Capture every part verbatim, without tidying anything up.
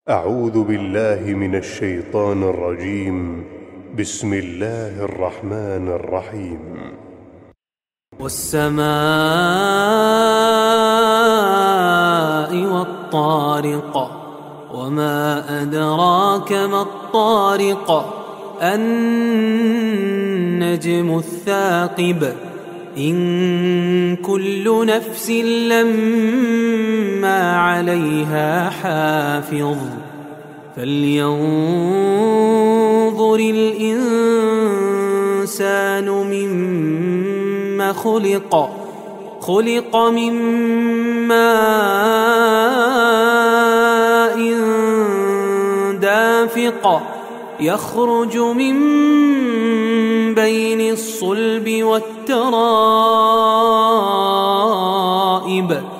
أعوذ بالله من الشيطان الرجيم. بسم الله الرحمن الرحيم. والسماء والطارق وما أدراك ما الطارق النجم الثاقب إن كل نفس لما عليها حافظ فلينظر الإنسان مما خلق خلق من ماء دافق يخرج من بين الصلب والترائب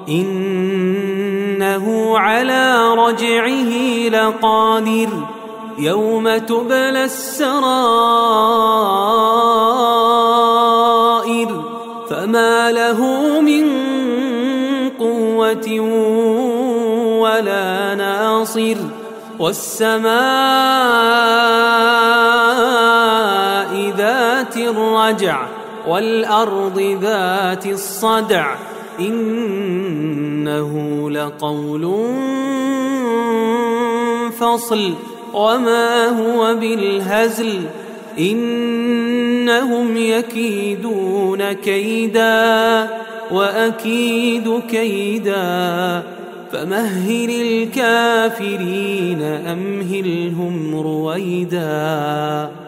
إنه على رجعه لقادر يوم تبلى السرائر فما له من قوة ولا ناصر والسماء ذات الرجع والأرض ذات الصدع إنه لقول فصل وما هو بالهزل إنهم يكيدون كيدا وأكيد كيدا فمهل الكافرين أمهلهم رويدا.